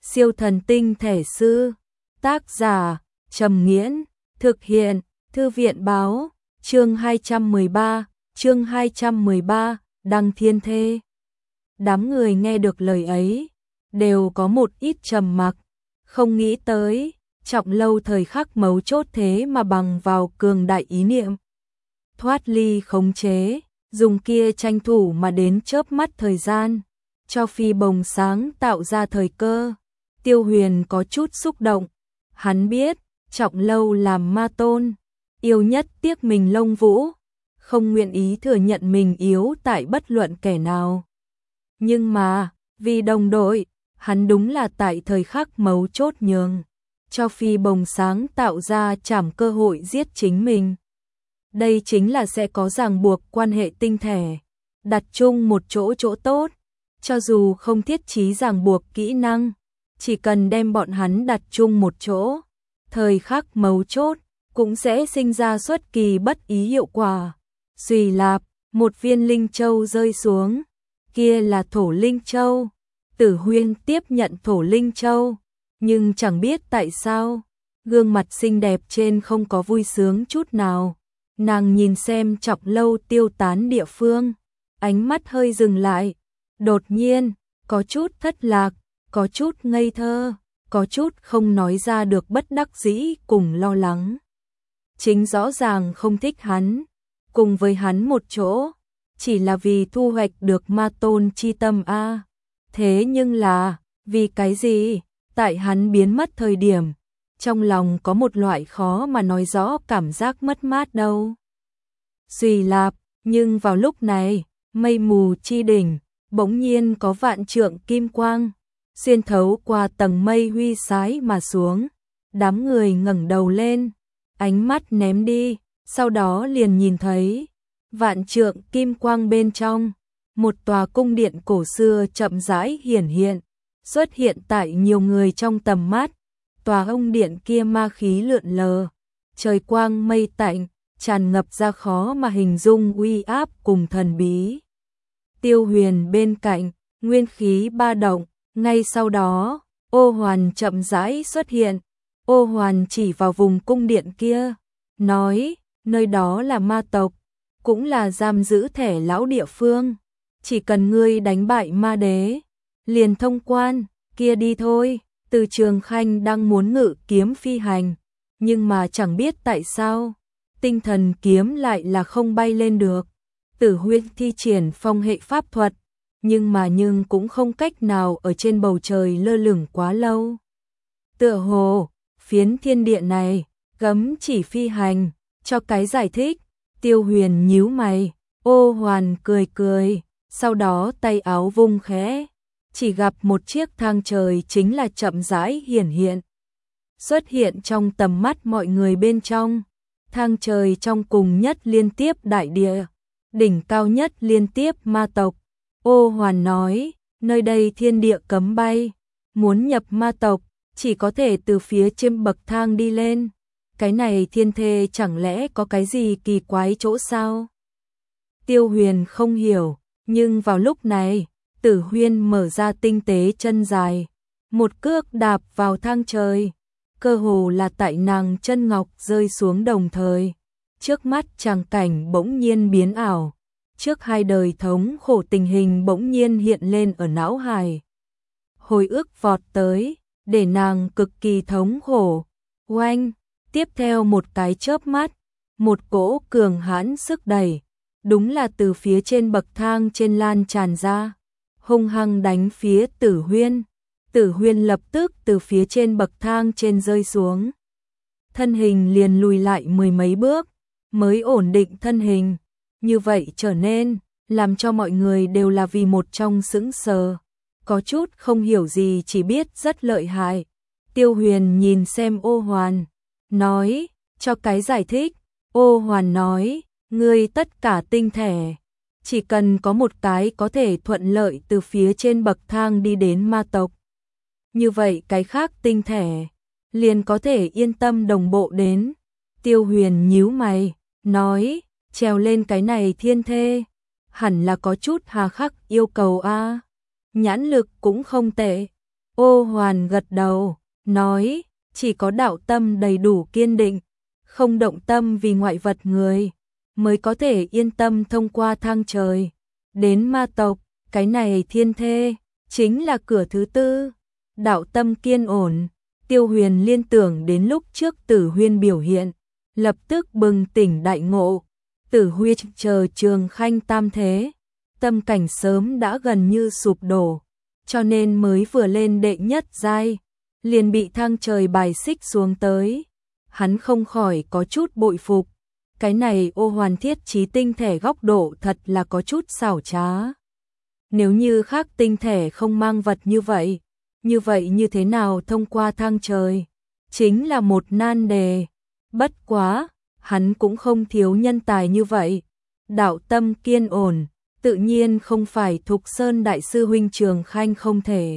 Siêu thần tinh thể sư. Tác giả Trầm Nghiễn. Thực hiện Thư viện báo. Chương 213, Đăng Thiên Thê. Đám người nghe được lời ấy, đều có một ít trầm mặc, không nghĩ tới, Trọng Lâu thời khắc mấu chốt thế mà bằng vào cường đại ý niệm. Thoát ly khống chế, dùng kia tranh thủ mà đến chớp mắt thời gian, cho phi bồng sáng tạo ra thời cơ. Tiêu Huyền có chút xúc động, hắn biết, Trọng Lâu làm ma tôn, yêu nhất tiếc mình lông vũ, không nguyện ý thừa nhận mình yếu tại bất luận kẻ nào. Nhưng mà, vì đồng đội, hắn đúng là tại thời khắc mấu chốt nhường, cho phi bồng sáng tạo ra trảm cơ hội giết chính mình. Đây chính là sẽ có ràng buộc quan hệ tinh thể, đặt chung một chỗ tốt, cho dù không thiết trí ràng buộc kỹ năng, chỉ cần đem bọn hắn đặt chung một chỗ, thời khắc mấu chốt, cũng sẽ sinh ra xuất kỳ bất ý hiệu quả. Xùy lạp, một viên linh châu rơi xuống, kia là thổ linh châu. Tử Huyên tiếp nhận thổ linh châu, nhưng chẳng biết tại sao, gương mặt xinh đẹp trên không có vui sướng chút nào. Nàng nhìn xem Trọng Lâu tiêu tán địa phương, ánh mắt hơi dừng lại, đột nhiên, có chút thất lạc, có chút ngây thơ, có chút không nói ra được bất đắc dĩ cùng lo lắng. Chính rõ ràng không thích hắn, cùng với hắn một chỗ, chỉ là vì thu hoạch được ma tôn chi tâm a. Thế nhưng là, vì cái gì? Tại hắn biến mất thời điểm, trong lòng có một loại khó mà nói rõ cảm giác mất mát đâu. Xùy lạp, nhưng vào lúc này, mây mù chi đỉnh, bỗng nhiên có vạn trượng kim quang, xuyên thấu qua tầng mây huy sái mà xuống. Đám người ngẩng đầu lên, ánh mắt ném đi, sau đó liền nhìn thấy, vạn trượng kim quang bên trong, một tòa cung điện cổ xưa chậm rãi hiển hiện, xuất hiện tại nhiều người trong tầm mắt. Tòa ông điện kia ma khí lượn lờ, trời quang mây tạnh, tràn ngập ra khó mà hình dung uy áp cùng thần bí. Tiêu Huyền bên cạnh, nguyên khí ba động, ngay sau đó, Ô Hoàn chậm rãi xuất hiện. Ô Hoàn chỉ vào vùng cung điện kia, nói, nơi đó là ma tộc, cũng là giam giữ thẻ lão địa phương. Chỉ cần ngươi đánh bại ma đế, liền thông quan, kia đi thôi. Từ Trường Khanh đang muốn ngự kiếm phi hành, nhưng mà chẳng biết tại sao, tinh thần kiếm lại là không bay lên được. Tử Huyên thi triển phong hệ pháp thuật, nhưng cũng không cách nào ở trên bầu trời lơ lửng quá lâu. Tựa hồ, phiến thiên địa này, gấm chỉ phi hành, cho cái giải thích. Tiêu Huyền nhíu mày, Ô Hoàn cười, sau đó tay áo vung khẽ, chỉ gặp một chiếc thang trời chính là chậm rãi hiển hiện, xuất hiện trong tầm mắt mọi người bên trong. Thang trời trong cùng nhất liên tiếp đại địa, đỉnh cao nhất liên tiếp ma tộc. Ô Hoàn nói, nơi đây thiên địa cấm bay, muốn nhập ma tộc, chỉ có thể từ phía trên bậc thang đi lên. Cái này thiên thê chẳng lẽ có cái gì kỳ quái chỗ sao? Tiêu Huyền không hiểu, nhưng vào lúc này, Tử Huyên mở ra tinh tế chân dài, một cước đạp vào thang trời, cơ hồ là tại nàng chân ngọc rơi xuống đồng thời. Trước mắt tràng cảnh bỗng nhiên biến ảo, trước hai đời thống khổ tình hình bỗng nhiên hiện lên ở não hải. Hồi ức vọt tới, để nàng cực kỳ thống khổ. Oanh, tiếp theo một cái chớp mắt, một cỗ cường hãn sức đẩy, đúng là từ phía trên bậc thang trên lan tràn ra, hung hăng đánh phía Tử Huyên. Tử Huyên lập tức từ phía trên bậc thang trên rơi xuống, thân hình liền lùi lại mười mấy bước, mới ổn định thân hình. Như vậy trở nên, làm cho mọi người đều là vì một trong sững sờ, có chút không hiểu gì, chỉ biết rất lợi hại. Tiêu Huyền nhìn xem Ô Hoàn, nói, cho cái giải thích. Ô Hoàn nói, ngươi tất cả tinh thể, chỉ cần có một cái có thể thuận lợi từ phía trên bậc thang đi đến ma tộc, như vậy cái khác tinh thể liền có thể yên tâm đồng bộ đến. Tiêu Huyền nhíu mày, nói, trèo lên cái này thiên thê, hẳn là có chút hà khắc yêu cầu a. Nhãn lực cũng không tệ, Ô Hoàn gật đầu, nói, chỉ có đạo tâm đầy đủ kiên định, không động tâm vì ngoại vật người, mới có thể yên tâm thông qua thang trời, đến ma tộc, cái này thiên thê, chính là cửa thứ tư. Đạo tâm kiên ổn, Tiêu Huyền liên tưởng đến lúc trước Tử Huyên biểu hiện, lập tức bừng tỉnh đại ngộ. Tử Huyên chờ Trường Khanh tam thế, tâm cảnh sớm đã gần như sụp đổ, cho nên mới vừa lên đệ nhất giai, liền bị thang trời bài xích xuống tới. Hắn không khỏi có chút bội phục, cái này Ô Hoàn thiết trí tinh thể góc độ thật là có chút xảo trá. Nếu như khác tinh thể không mang vật như vậy như thế nào thông qua thang trời, chính là một nan đề. Bất quá, hắn cũng không thiếu nhân tài như vậy. Đạo tâm kiên ổn, tự nhiên không phải Thục Sơn đại sư huynh Trường Khanh không thể.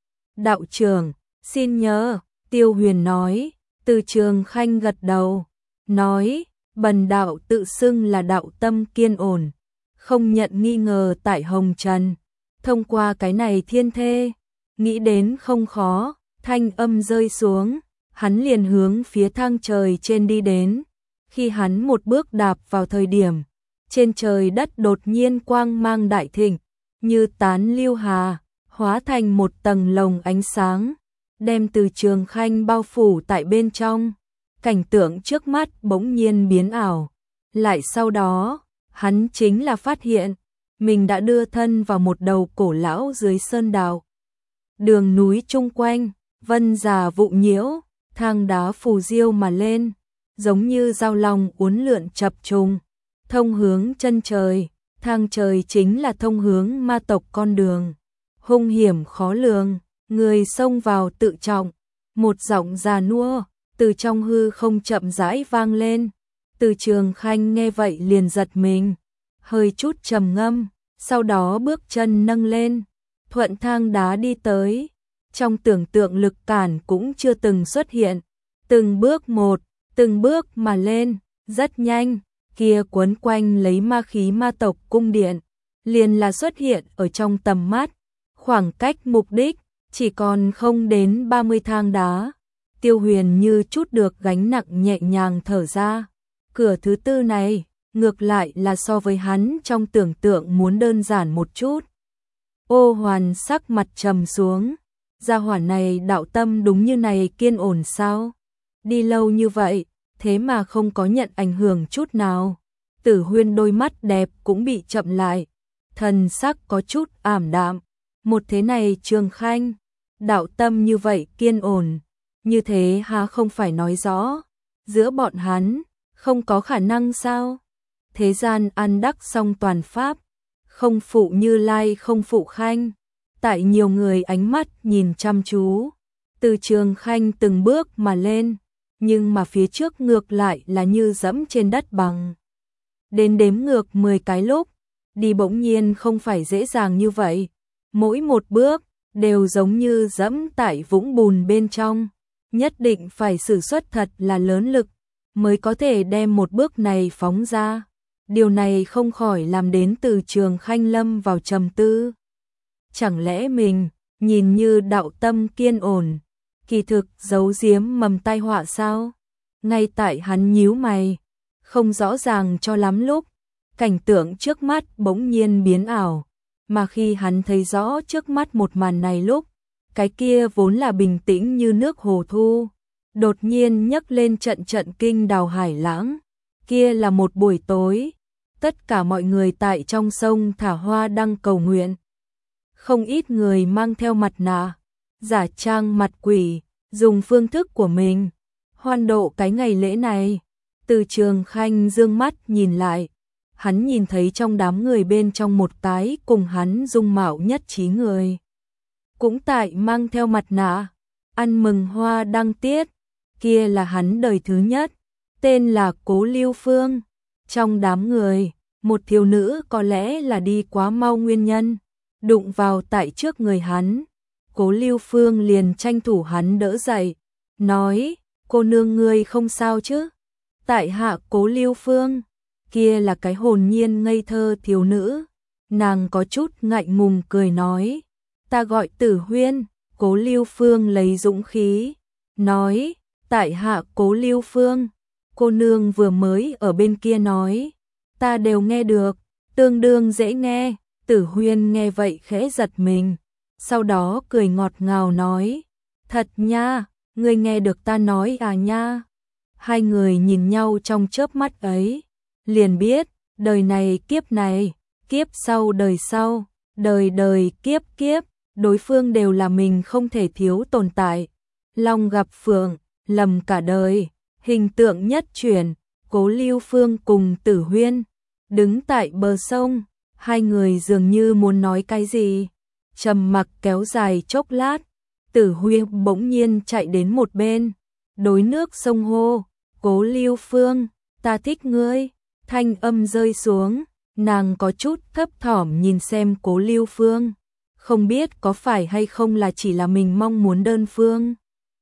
Đạo trưởng, xin nhớ, Tiêu Huyền nói. Từ Trường Khanh gật đầu, nói, bần đạo tự xưng là đạo tâm kiên ổn, không nhận nghi ngờ tại hồng trần, thông qua cái này thiên thê, nghĩ đến không khó. Thanh âm rơi xuống, hắn liền hướng phía thang trời trên đi đến. Khi hắn một bước đạp vào thời điểm, trên trời đất đột nhiên quang mang đại thịnh, như tán lưu hà, hóa thành một tầng lồng ánh sáng, đem Từ Trường Khanh bao phủ tại bên trong. Cảnh tượng trước mắt bỗng nhiên biến ảo. Lại sau đó, hắn chính là phát hiện, mình đã đưa thân vào một đầu cổ lão dưới sơn đạo. Đường núi chung quanh, vân già vụ nhiễu, thang đá phù diêu mà lên, giống như dao long uốn lượn chập trùng, thông hướng chân trời. Thang trời chính là thông hướng ma tộc con đường, hung hiểm khó lường. Người xông vào tự trọng, một giọng già nua từ trong hư không chậm rãi vang lên. Từ Trường Khanh nghe vậy liền giật mình, hơi chút trầm ngâm, sau đó bước chân nâng lên, thuận thang đá đi tới. Trong tưởng tượng lực cản cũng chưa từng xuất hiện, từng bước một, từng bước mà lên, rất nhanh, kia quấn quanh lấy ma khí ma tộc cung điện, liền là xuất hiện ở trong tầm mắt. Khoảng cách mục đích chỉ còn không đến 30 thang đá. Tiêu Huyền như chút được gánh nặng nhẹ nhàng thở ra. Cửa thứ tư này, ngược lại là so với hắn trong tưởng tượng muốn đơn giản một chút. Ô Hoàn sắc mặt trầm xuống. Gia hỏa này đạo tâm đúng như này kiên ổn sao? Đi lâu như vậy, thế mà không có nhận ảnh hưởng chút nào. Tử Huyên đôi mắt đẹp cũng bị chậm lại, thần sắc có chút ảm đạm. Một thế này Trường Khanh, đạo tâm như vậy kiên ổn, như thế há không phải nói rõ, giữa bọn hắn, không có khả năng sao? Thế gian ăn đắc song toàn pháp, không phụ Như Lai không phụ Khanh. Tại nhiều người ánh mắt nhìn chăm chú, Từ Trường Khanh từng bước mà lên, nhưng mà phía trước ngược lại là như dẫm trên đất bằng. Đến đếm ngược 10 cái lúc, đi bỗng nhiên không phải dễ dàng như vậy. Mỗi một bước đều giống như dẫm tại vũng bùn bên trong, nhất định phải sử xuất thật là lớn lực mới có thể đem một bước này phóng ra. Điều này không khỏi làm đến Từ Trường Khanh lâm vào trầm tư. Chẳng lẽ mình nhìn như đạo tâm kiên ổn, kỳ thực giấu giếm mầm tai họa sao? Ngay tại hắn nhíu mày, không rõ ràng cho lắm lúc, cảnh tượng trước mắt bỗng nhiên biến ảo. Mà khi hắn thấy rõ trước mắt một màn này lúc, cái kia vốn là bình tĩnh như nước hồ thu, đột nhiên nhấc lên trận trận kinh đào hải lãng. Kia là một buổi tối, tất cả mọi người tại trong sông thả hoa đăng cầu nguyện. Không ít người mang theo mặt nạ, giả trang mặt quỷ, dùng phương thức của mình hoan độ cái ngày lễ này. Từ Trường Khanh dương mắt nhìn lại, hắn nhìn thấy trong đám người bên trong một cái cùng hắn dung mạo nhất trí người, cũng tại mang theo mặt nạ, ăn mừng hoa đăng tiết. Kia là hắn đời thứ nhất, tên là Cố Lưu Phương. Trong đám người, một thiếu nữ có lẽ là đi quá mau nguyên nhân, đụng vào tại trước người hắn. Cố Lưu Phương liền tranh thủ hắn đỡ dậy, nói, cô nương ngươi không sao chứ? Tại hạ Cố Lưu Phương. Kia là cái hồn nhiên ngây thơ thiếu nữ, nàng có chút ngại ngùng cười nói, ta gọi Tử Huyên. Cố Lưu Phương lấy dũng khí, nói, tại hạ Cố Lưu Phương. Cô nương vừa mới ở bên kia nói, ta đều nghe được, tương đương dễ nghe. Tử Huyên nghe vậy khẽ giật mình, sau đó cười ngọt ngào nói, thật nha, ngươi nghe được ta nói à nha. Hai người nhìn nhau trong chớp mắt ấy, liền biết, đời này, kiếp sau đời sau, đời đời kiếp kiếp, đối phương đều là mình không thể thiếu tồn tại. Long gặp phượng, lầm cả đời, hình tượng nhất chuyển. Cố Lưu Phương cùng Tử Huyên đứng tại bờ sông, hai người dường như muốn nói cái gì. Trầm mặc kéo dài chốc lát, Tử Huyên bỗng nhiên chạy đến một bên, đối nước sông hô, Cố Lưu Phương, ta thích ngươi. Thanh âm rơi xuống, nàng có chút thấp thỏm nhìn xem Cố Lưu Phương, không biết có phải hay không là chỉ là mình mong muốn đơn phương.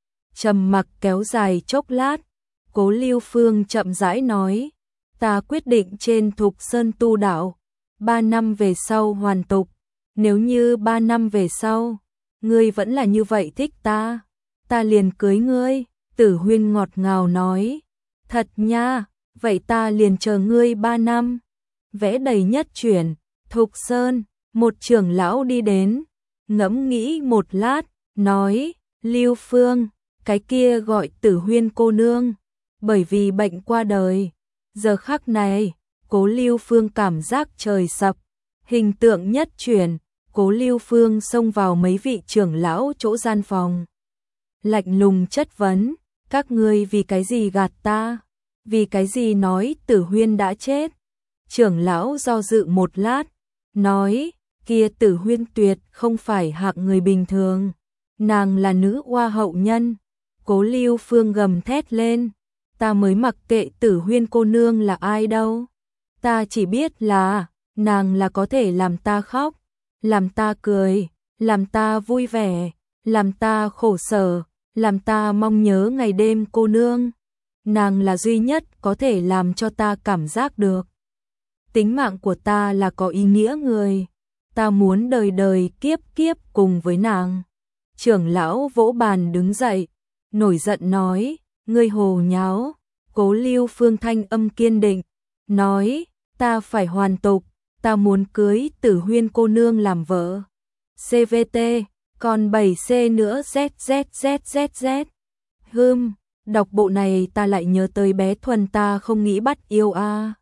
Trầm mặc kéo dài chốc lát, Cố Lưu Phương chậm rãi nói, ta quyết định trên Thục Sơn tu đạo, 3 năm về sau hoàn tục. Nếu như 3 năm về sau, ngươi vẫn là như vậy thích ta liền cưới ngươi. Tử Huyên ngọt ngào nói, thật nha, vậy ta liền chờ ngươi 3 năm. Vẽ đầy nhất chuyển, Thục Sơn, một trưởng lão đi đến, ngẫm nghĩ một lát, nói, Lưu Phương, cái kia gọi Tử Huyên cô nương, bởi vì bệnh qua đời. Giờ khắc này, Cố Lưu Phương cảm giác trời sập, hình tượng nhất chuyển. Cố Lưu Phương xông vào mấy vị trưởng lão chỗ gian phòng, lạnh lùng chất vấn, các ngươi vì cái gì gạt ta? Vì cái gì nói Tử Huyên đã chết? Trưởng lão do dự một lát, nói, kia Tử Huyên tuyệt không phải hạng người bình thường, nàng là nữ oa hậu nhân. Cố Lưu Phương gầm thét lên, ta mới mặc kệ Tử Huyên cô nương là ai đâu, ta chỉ biết là nàng là có thể làm ta khóc, làm ta cười, làm ta vui vẻ, làm ta khổ sở, làm ta mong nhớ ngày đêm cô nương. Nàng là duy nhất có thể làm cho ta cảm giác được tính mạng của ta là có ý nghĩa người, ta muốn đời đời kiếp kiếp cùng với nàng. Trưởng lão vỗ bàn đứng dậy, nổi giận nói, ngươi hồ nháo. Cố Lưu Phương thanh âm kiên định, nói, ta phải hoàn tục, ta muốn cưới Tử Huyên cô nương làm vợ. CVT, còn 7C nữa ZZZZZ. Đọc bộ này ta lại nhớ tới bé Thuần, ta không nghĩ bắt yêu a.